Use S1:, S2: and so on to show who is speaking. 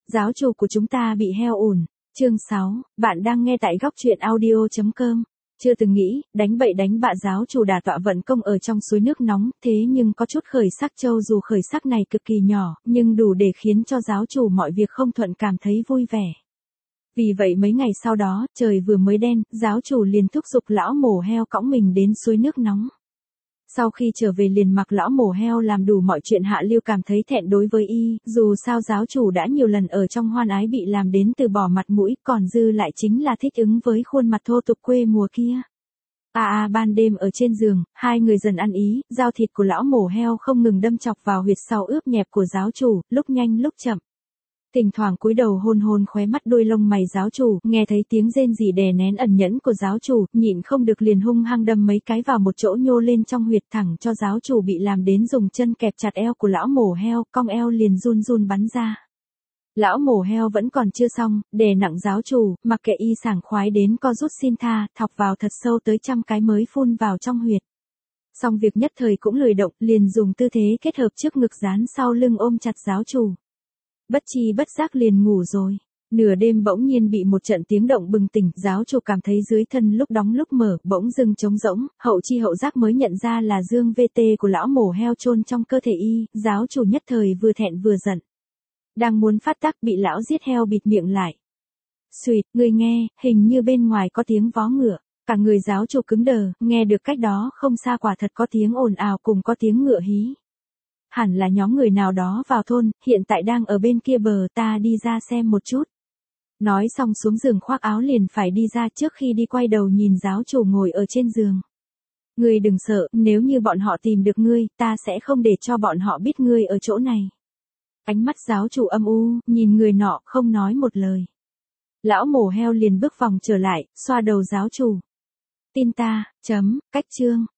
S1: giáo chủ của chúng ta bị heo ủn. Chương 6, bạn đang nghe tại góc truyện audio.com. Chưa từng nghĩ, đánh bậy đánh bạ giáo chủ đả tọa vận công ở trong suối nước nóng, thế nhưng có chút khởi sắc châu dù khởi sắc này cực kỳ nhỏ, nhưng đủ để khiến cho giáo chủ mọi việc không thuận cảm thấy vui vẻ. Vì vậy mấy ngày sau đó, trời vừa mới đen, giáo chủ liền thúc giục lão mổ heo cõng mình đến suối nước nóng. Sau khi trở về liền mặc lão mổ heo làm đủ mọi chuyện, Hạ Lưu cảm thấy thẹn đối với y, dù sao giáo chủ đã nhiều lần ở trong hoan ái bị làm đến từ bỏ mặt mũi, còn dư lại chính là thích ứng với khuôn mặt thô tục quê mùa kia. Ban đêm ở trên giường, hai người dần ăn ý, dao thịt của lão mổ heo không ngừng đâm chọc vào huyệt sau ướp nhẹp của giáo chủ, lúc nhanh lúc chậm. Thỉnh thoảng cúi đầu hôn hôn khóe mắt đuôi lông mày giáo chủ, nghe thấy tiếng rên rỉ đè nén ẩn nhẫn của giáo chủ, nhịn không được liền hung hăng đâm mấy cái vào một chỗ nhô lên trong huyệt, thẳng cho giáo chủ bị làm đến dùng chân kẹp chặt eo của lão mổ heo, cong eo liền run run bắn ra. Lão mổ heo vẫn còn chưa xong, đè nặng giáo chủ, mặc kệ y sảng khoái đến co rút xin tha, thọc vào thật sâu tới 100 cái mới phun vào trong huyệt. Xong việc nhất thời cũng lười động, liền dùng tư thế kết hợp trước ngực dán sau lưng ôm chặt giáo chủ. Bất chi bất giác liền ngủ rồi. Nửa đêm bỗng nhiên bị một trận tiếng động bừng tỉnh, giáo chủ cảm thấy dưới thân lúc đóng lúc mở, bỗng dưng trống rỗng, hậu chi hậu giác mới nhận ra là dương VT của lão mổ heo chôn trong cơ thể y, giáo chủ nhất thời vừa thẹn vừa giận. Đang muốn phát tác bị lão giết heo bịt miệng lại. Xùyt, người nghe, hình như bên ngoài có tiếng vó ngựa, cả người giáo chủ cứng đờ, nghe được cách đó không xa quả thật có tiếng ồn ào cùng có tiếng ngựa hí. Hẳn là nhóm người nào đó vào thôn, hiện tại đang ở bên kia bờ, ta đi ra xem một chút. Nói xong xuống giường khoác áo liền phải đi ra, trước khi đi quay đầu nhìn giáo chủ ngồi ở trên giường. Ngươi đừng sợ, nếu như bọn họ tìm được ngươi, ta sẽ không để cho bọn họ biết ngươi ở chỗ này. Ánh mắt giáo chủ âm u, nhìn người nọ, không nói một lời. Lão mổ heo liền bước vòng trở lại, xoa đầu giáo chủ. Tin ta, cách chương.